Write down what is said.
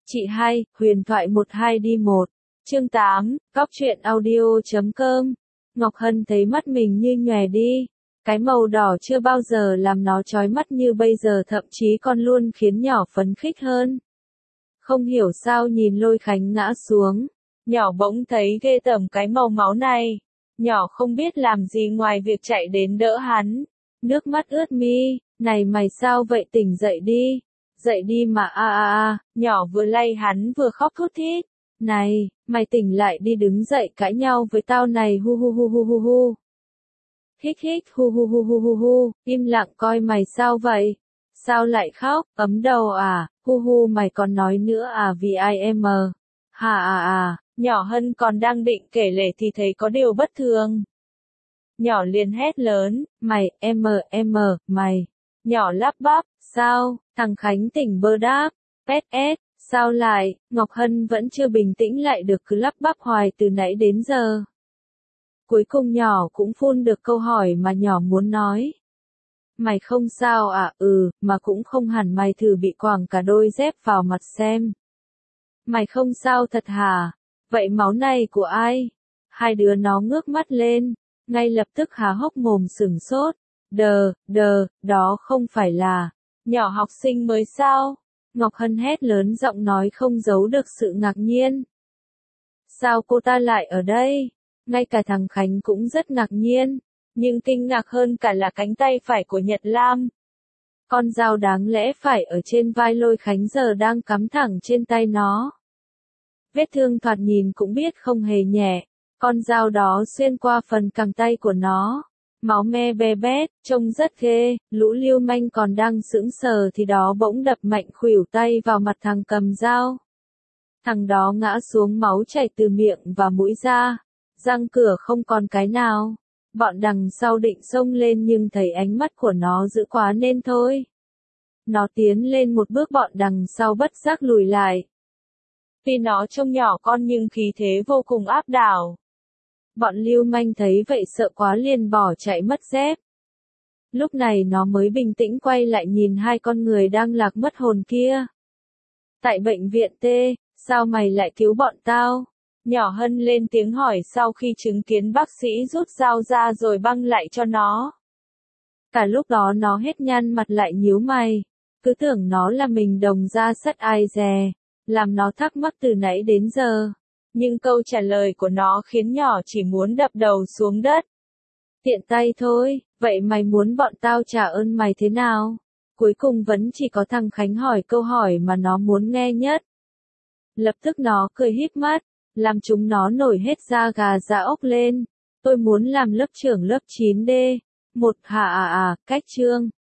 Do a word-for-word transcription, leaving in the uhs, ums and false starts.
Chị hai, huyền thoại một hai đi một. Chương tám, Cóc truyện audio chấm com. Ngọc Hân thấy mắt mình như nhòe đi. Cái màu đỏ chưa bao giờ làm nó chói mắt như bây giờ, thậm chí còn luôn khiến nhỏ phấn khích hơn. Không hiểu sao nhìn Lôi Khánh ngã xuống, nhỏ bỗng thấy ghê tởm cái màu máu này. Nhỏ không biết làm gì ngoài việc chạy đến đỡ hắn. Nước mắt ướt mi, này mày sao vậy, tỉnh dậy đi. Dậy đi mà a a a, nhỏ vừa lay hắn vừa khóc thút thít. Này, mày tỉnh lại đi, đứng dậy cãi nhau với tao này, hu hu hu hu hu hu. Hích hích hu hu hu hu hu hu, im lặng coi mày sao vậy? Sao lại khóc, ấm đầu à, hu hu mày còn nói nữa à, vì ai em mờ. Hà à à, nhỏ Hân còn đang định kể lể thì thấy có điều bất thường. Nhỏ liền hét lớn, mày, em mờ, em mờ, mày. Nhỏ lắp bắp, sao, thằng Khánh tỉnh bơ đáp, pét ét, sao lại, Ngọc Hân vẫn chưa bình tĩnh lại được, cứ lắp bắp hoài từ nãy đến giờ. Cuối cùng nhỏ cũng phun được câu hỏi mà nhỏ muốn nói. Mày không sao à, ừ, mà cũng không hẳn, mày thử bị quàng cả đôi dép vào mặt xem. Mày không sao thật hả? Vậy máu này của ai? Hai đứa nó ngước mắt lên, ngay lập tức há hốc mồm sửng sốt. Đờ, đờ, đó không phải là nhỏ học sinh mới sao? Ngọc Hân hét lớn, giọng nói không giấu được sự ngạc nhiên. Sao cô ta lại ở đây? Ngay cả thằng Khánh cũng rất ngạc nhiên, nhưng kinh ngạc hơn cả là cánh tay phải của Nhật Lam. Con dao đáng lẽ phải ở trên vai Lôi Khánh giờ đang cắm thẳng trên tay nó. Vết thương thoạt nhìn cũng biết không hề nhẹ, con dao đó xuyên qua phần cẳng tay của nó. Máu me be bét, trông rất ghê. Lũ lưu manh còn đang sững sờ thì đó bỗng đập mạnh khuỷu tay vào mặt thằng cầm dao. Thằng đó ngã xuống, máu chảy từ miệng và mũi ra, răng cửa không còn cái nào. Bọn đằng sau định xông lên nhưng thấy ánh mắt của nó dữ quá nên thôi. Nó tiến lên một bước, bọn đằng sau bất giác lùi lại. Tuy nó trông nhỏ con nhưng khí thế vô cùng áp đảo. Bọn lưu manh thấy vậy sợ quá liền bỏ chạy mất dép. Lúc này nó mới bình tĩnh quay lại nhìn hai con người đang lạc mất hồn kia. Tại bệnh viện T, sao mày lại cứu bọn tao? Nhỏ Hân lên tiếng hỏi sau khi chứng kiến bác sĩ rút dao ra rồi băng lại cho nó. Cả lúc đó nó hết nhăn mặt lại nhíu mày, cứ tưởng nó là mình đồng ra sắt ai dè, làm nó thắc mắc từ nãy đến giờ. Nhưng câu trả lời của nó khiến nhỏ chỉ muốn đập đầu xuống đất. Tiện tay thôi, vậy mày muốn bọn tao trả ơn mày thế nào? Cuối cùng vẫn chỉ có thằng Khánh hỏi câu hỏi mà nó muốn nghe nhất. Lập tức nó cười híp mắt, làm chúng nó nổi hết da gà da ốc lên. Tôi muốn làm lớp trưởng lớp chín D. Một hà à à, cách chương.